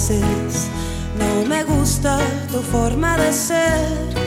veces no me gusta tu forma de ser.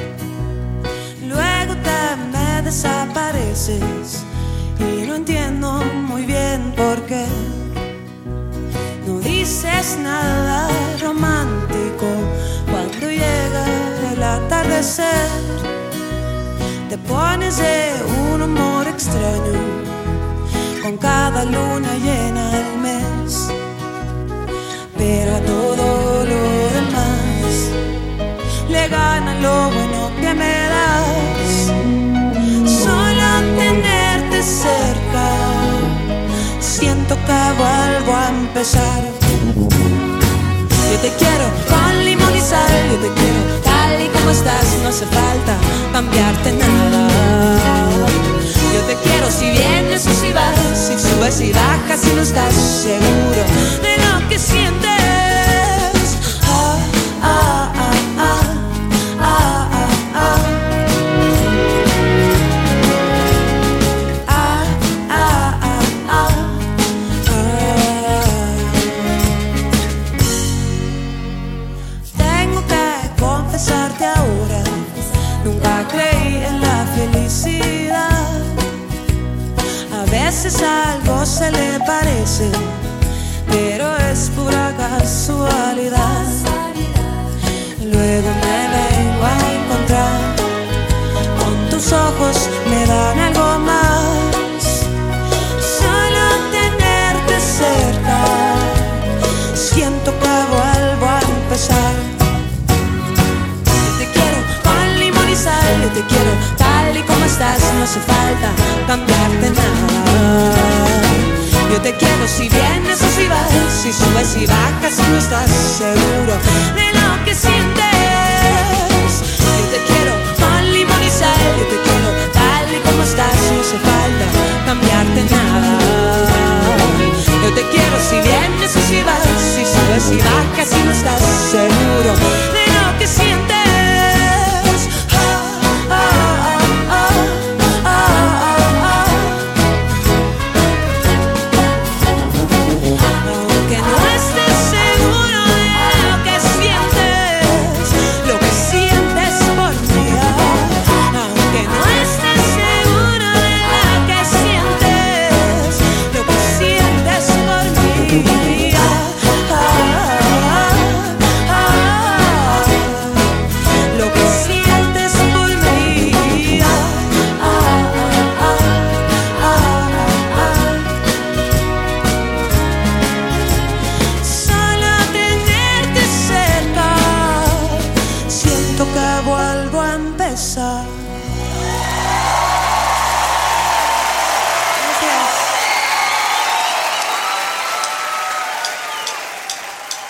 Luego te me desapareces y no entiendo muy bien por qué. No dices nada romántico cuando llega el atardecer. Te pones de un humor extraño con cada luna llena del mes. Pero a todo lo demás le gana lo bueno que me das. Solo tenerte cerca siento que vuelvo a empezar. Yo te quiero con limón y sal, yo te quiero tal y como estás. No hace falta cambiarte nada. Yo te quiero si vienes o si vas, si subes y bajas, si no estás seguro de lo que sientes. Tengo que confesarte ahora, nunca creí en la felicidad. A veces algo se le parece, pero es pura casualidad. Luego me vengo a encontrar con tus ojos, me dan algo más. Solo tenerte cerca siento que vuelvo a empezar. Yo te quiero con limón y sal, yo te quiero tal y como estás. No hace falta cambiarte nada. Yo te quiero si vienes o si vas, si subes y bajas, si no estás seguro de lo que sientes. Yo te quiero con limón y sal, yo te quiero tal y como estás. No hace falta cambiarte nada. Yo te quiero si vienes o si vas, si subes y bajas, si no estás seguro de lo que sientes. Vuelvo a empezar.